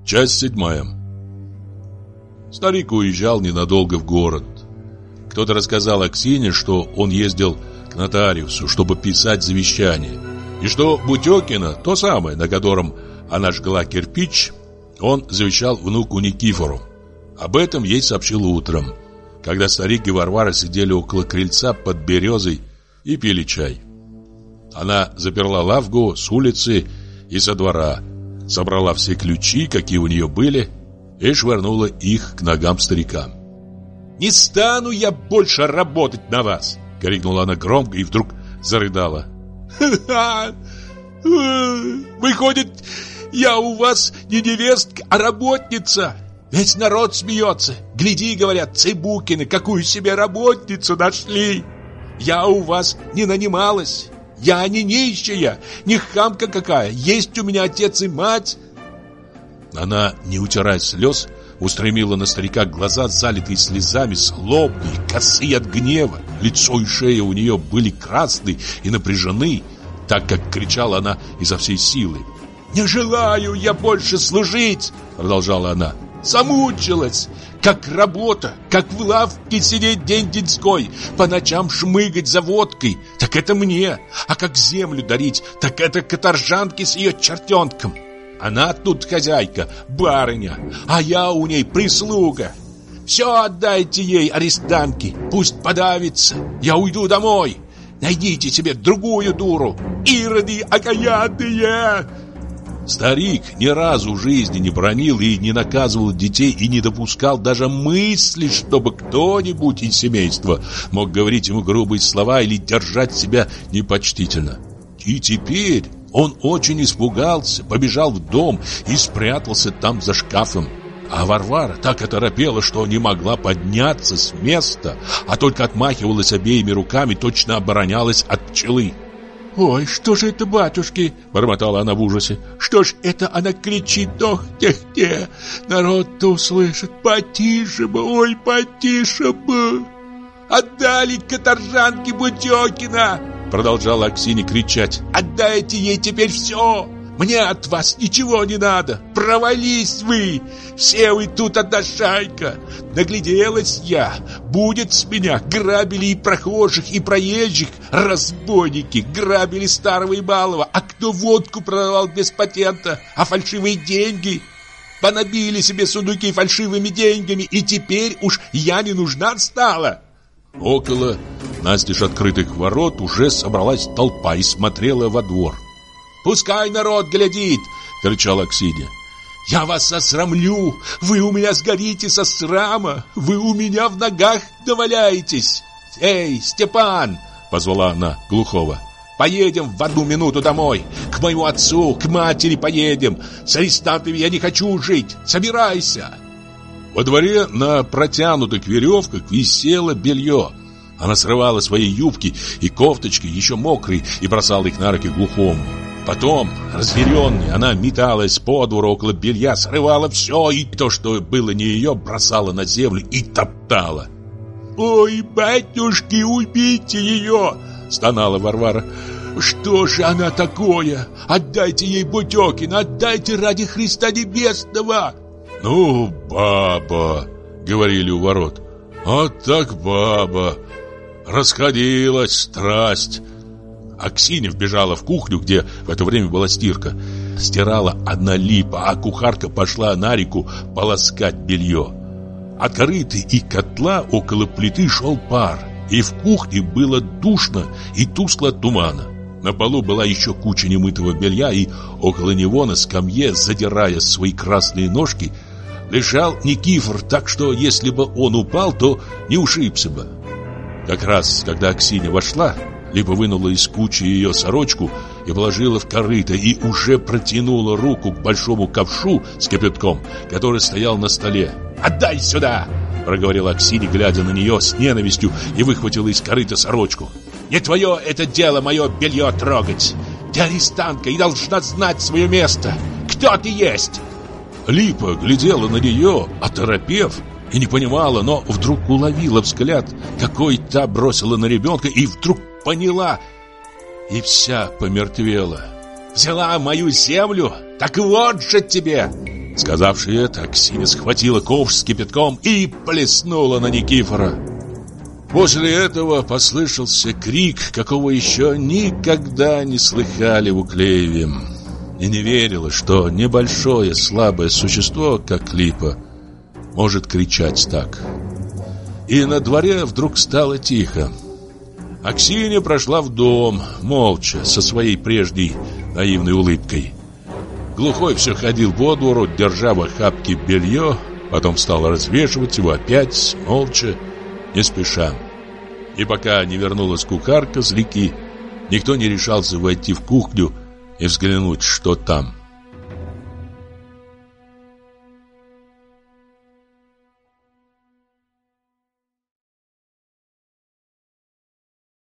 Часть 7. Старик уезжал ненадолго в город. Кто-то рассказал Аксине, что он ездил к нотариусу, чтобы писать завещание, и что Бутёкино, то самое, на котором она жгла кирпич, он завещал внуку Никифору. Об этом ей сообщил утром, когда старик и Варвара сидели около крыльца под березой и пили чай. Она заперла лавку с улицы и со двора, собрала все ключи, какие у нее были, и швырнула их к ногам старика. «Не стану я больше работать на вас!» — крикнула она громко и вдруг зарыдала. «Выходит, я у вас не невестка, а работница! Весь народ смеется! Гляди, говорят, Цыбукины, какую себе работницу нашли! Я у вас не нанималась! Я не нищая, не хамка какая! Есть у меня отец и мать!» Она, не утирая слез, устремила на старика глаза, залитые слезами, злобные, косые от гнева. Лицо и шея у нее были красны и напряжены, так как кричала она изо всей силы. «Не желаю я больше служить!» — продолжала она. «Замучилась! Как работа, как в лавке сидеть день-деньской, по ночам шмыгать за водкой, так это мне, а как землю дарить, так это каторжанке с ее чертенком. Она тут хозяйка, барыня, а я у ней прислуга. Все отдайте ей, арестантке, пусть подавится, я уйду домой. Найдите себе другую дуру, ироды окаянные!» Старик ни разу в жизни не бранил и не наказывал детей и не допускал даже мысли, чтобы кто-нибудь из семейства мог говорить ему грубые слова или держать себя непочтительно. И теперь он очень испугался, побежал в дом и спрятался там за шкафом. А Варвара так оторопела, что не могла подняться с места, а только отмахивалась обеими руками, точно оборонялась от пчелы. «Ой, что же это, батюшки?» — бормотала она в ужасе. «Что ж это она кричит? Ох, те-те! Народ-то услышит! Потише бы, ой, потише бы! Отдали каторжанке Бутёкина!» — продолжала Аксинья кричать. «Отдайте ей теперь все! Мне от вас ничего не надо! Провались вы! Все вы тут одна шайка! Нагляделась я! Будет с меня! Грабили и прохожих, и проезжих! Разбойники! Грабили старого и малого! А кто водку продавал без патента? А фальшивые деньги? Понабили себе сундуки фальшивыми деньгами, и теперь уж я не нужна стала!» Около настежь открытых ворот уже собралась толпа и смотрела во двор. «Пускай народ глядит!» — кричала Аксинья. «Я вас осрамлю! Вы у меня сгорите со срама! Вы у меня в ногах доваляетесь! Эй, Степан!» — позвала она глухого. «Поедем в 1 минуту домой! К моему отцу, к матери поедем! С арестантами я не хочу жить! Собирайся!» Во дворе на протянутых веревках висело белье. Она срывала свои юбки и кофточки, еще мокрые, и бросала их на руки глухому. Потом, разъяренная, она металась по двору около белья, срывала все, и то, что было не ее, бросала на землю и топтала. «Ой, батюшки, убейте ее!» — стонала Варвара. «Что же она такое? Отдайте ей Бутёкина, отдайте ради Христа Небесного!» «Ну, баба!» — говорили у ворот. «Вот так баба! Расходилась страсть!» Аксинья вбежала в кухню, где в это время была стирка. Стирала одна липа, а кухарка пошла на реку полоскать белье. От корыты и котла около плиты шел пар, и в кухне было душно и тускло от тумана. На полу была еще куча немытого белья, и около него на скамье, задирая свои красные ножки, лежал Никифор, так что если бы он упал, то не ушибся бы. Как раз, когда Аксинья вошла, Липа вынула из кучи ее сорочку и положила в корыто, и уже протянула руку к большому ковшу с кипятком, который стоял на столе. «Отдай сюда!» — проговорила Аксинья, глядя на нее с ненавистью, и выхватила из корыта сорочку. «Не твое это дело мое белье трогать! Ты арестантка и должна знать свое место! Кто ты есть?» Липа глядела на нее, оторопев, и не понимала, но вдруг уловила взгляд, какой та бросила на ребенка, и вдруг поняла, и вся помертвела. «Взяла мою землю? Так вот же тебе! Сказавши это, Аксинья схватила ковш с кипятком и плеснула на Никифора. После этого послышался крик, какого еще никогда не слыхали в Уклееве. И не верилось, что небольшое слабое существо, как Липа, может кричать так. И на дворе вдруг стало тихо. Аксинья прошла в дом, молча, со своей прежней наивной улыбкой. Глухой все ходил по двору, держа в охапке белье, потом стал развешивать его опять, молча, не спеша. И пока не вернулась кухарка с реки, никто не решался войти в кухню и взглянуть, что там.